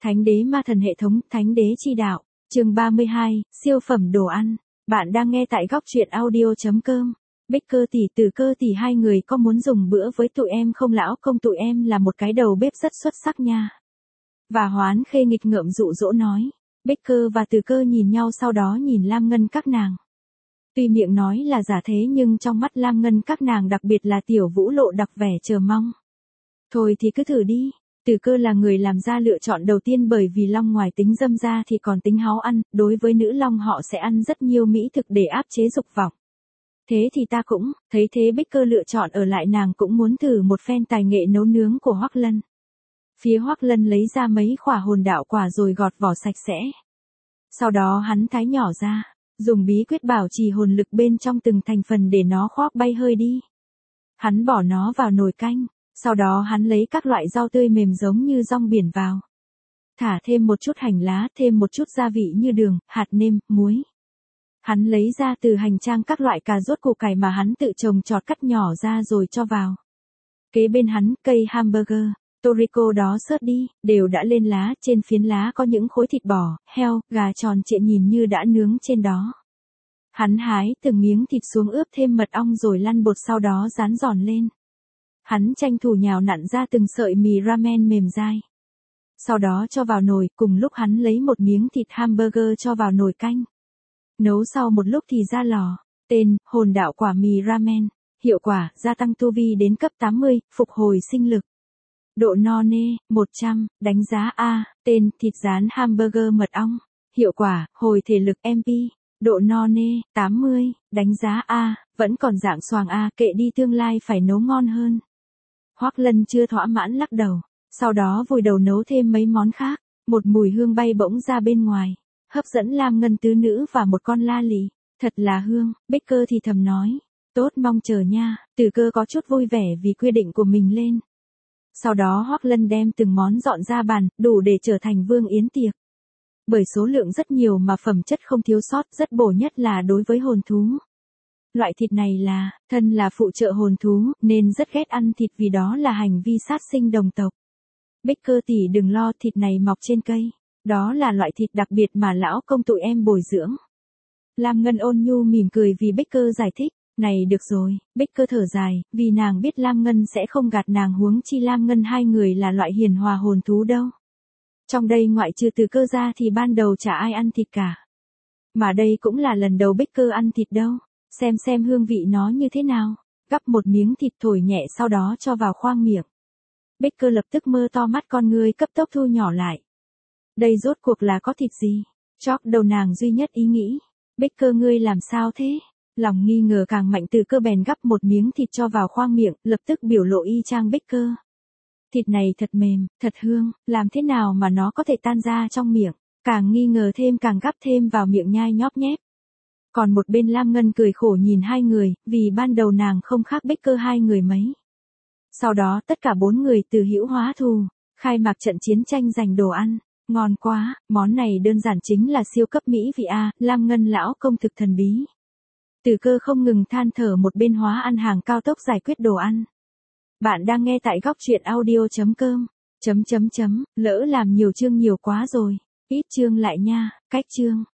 Thánh đế ma thần hệ thống, thánh đế chi đạo, chương 32, siêu phẩm đồ ăn. Bạn đang nghe tại góc truyện audio.com. Bích Cơ tỷ, Từ Cơ tỷ, hai người có muốn dùng bữa với tụi em không? Lão công, tụi em là một cái đầu bếp rất xuất sắc nha. Và Hoán Khê nghịch ngợm dụ dỗ nói. Bích Cơ và Từ Cơ nhìn nhau, sau đó nhìn Lam Ngân các nàng. Tuy miệng nói là giả thế nhưng trong mắt Lam Ngân các nàng, đặc biệt là Tiểu Vũ lộ đặc vẻ chờ mong. Thôi thì cứ thử đi. Từ Cơ là người làm ra lựa chọn đầu tiên, bởi vì long ngoài tính dâm ra thì còn tính háo ăn, đối với nữ long họ sẽ ăn rất nhiều mỹ thực để áp chế dục vọng. Thế thì ta cũng, thấy thế Bích Cơ lựa chọn ở lại, nàng cũng muốn thử một phen tài nghệ nấu nướng của Hoắc Lân. Phía Hoắc Lân lấy ra mấy quả hồn đạo quả rồi gọt vỏ sạch sẽ. Sau đó hắn thái nhỏ ra, dùng bí quyết bảo trì hồn lực bên trong từng thành phần để nó khoác bay hơi đi. Hắn bỏ nó vào nồi canh. Sau đó hắn lấy các loại rau tươi mềm giống như rong biển vào. Thả thêm một chút hành lá, thêm một chút gia vị như đường, hạt nêm, muối. Hắn lấy ra từ hành trang các loại cà rốt, củ cải mà hắn tự trồng trọt, cắt nhỏ ra rồi cho vào. Kế bên hắn, cây hamburger, Toriko đó xớt đi, đều đã lên lá, trên phiến lá có những khối thịt bò, heo, gà tròn trịa nhìn như đã nướng trên đó. Hắn hái từng miếng thịt xuống, ướp thêm mật ong rồi lăn bột, sau đó rán giòn lên. Hắn tranh thủ nhào nặn ra từng sợi mì ramen mềm dai. Sau đó cho vào nồi, cùng lúc hắn lấy một miếng thịt hamburger cho vào nồi canh. Nấu sau một lúc thì ra lò. Tên, hồn đạo quả mì ramen. Hiệu quả, gia tăng tu vi đến cấp 80, phục hồi sinh lực. Độ no nê, 100, đánh giá A. Tên, thịt rán hamburger mật ong. Hiệu quả, hồi thể lực MP. Độ no nê, 80, đánh giá A, vẫn còn dạng xoàng A, kệ đi, tương lai phải nấu ngon hơn. Hoắc Lân chưa thỏa mãn lắc đầu, sau đó vùi đầu nấu thêm mấy món khác, một mùi hương bay bỗng ra bên ngoài, hấp dẫn Lam Ngân tứ nữ và một con la lì, thật là hương. Bích Cơ thì thầm nói, tốt, mong chờ nha. Từ Cơ có chút vui vẻ vì quy định của mình lên. Sau đó Hoắc Lân đem từng món dọn ra bàn, đủ để trở thành vương yến tiệc. Bởi số lượng rất nhiều mà phẩm chất không thiếu sót, rất bổ, nhất là đối với hồn thú. Loại thịt này thân là phụ trợ hồn thú, nên rất ghét ăn thịt vì đó là hành vi sát sinh đồng tộc. Bích Cơ tỷ đừng lo, thịt này mọc trên cây. Đó là loại thịt đặc biệt mà lão công tụi em bồi dưỡng. Lam Ngân ôn nhu mỉm cười vì Bích Cơ giải thích. Này được rồi, Bích Cơ thở dài, vì nàng biết Lam Ngân sẽ không gạt nàng, huống chi Lam Ngân hai người là loại hiền hòa hồn thú đâu. Trong đây ngoại trừ Từ Cơ ra thì ban đầu chả ai ăn thịt cả. Mà đây cũng là lần đầu Bích Cơ ăn thịt đâu. Xem hương vị nó như thế nào. Gắp một miếng thịt thổi nhẹ, sau đó cho vào khoang miệng. Bích Cơ lập tức mơ to mắt, con ngươi cấp tốc thu nhỏ lại. Đây rốt cuộc là có thịt gì? Chóp đầu nàng duy nhất ý nghĩ. Bích Cơ, ngươi làm sao thế? Lòng nghi ngờ càng mạnh, Từ Cơ bèn gắp một miếng thịt cho vào khoang miệng, lập tức biểu lộ y chang Bích Cơ. Thịt này thật mềm, thật hương, làm thế nào mà nó có thể tan ra trong miệng? Càng nghi ngờ thêm, càng gắp thêm vào miệng nhai nhóp nhép. Còn một bên Lam Ngân cười khổ nhìn hai người, vì ban đầu nàng không khác Bích Cơ hai người mấy. Sau đó tất cả bốn người từ hữu hóa thù, khai mạc trận chiến tranh giành đồ ăn. Ngon quá, món này đơn giản chính là siêu cấp mỹ vị a. Lam Ngân lão công thực thần bí. Từ Cơ không ngừng than thở, một bên hóa ăn hàng cao tốc giải quyết đồ ăn. Bạn đang nghe tại góc truyện audio.com. Lỡ làm nhiều chương nhiều quá rồi, ít chương lại nha, cách chương.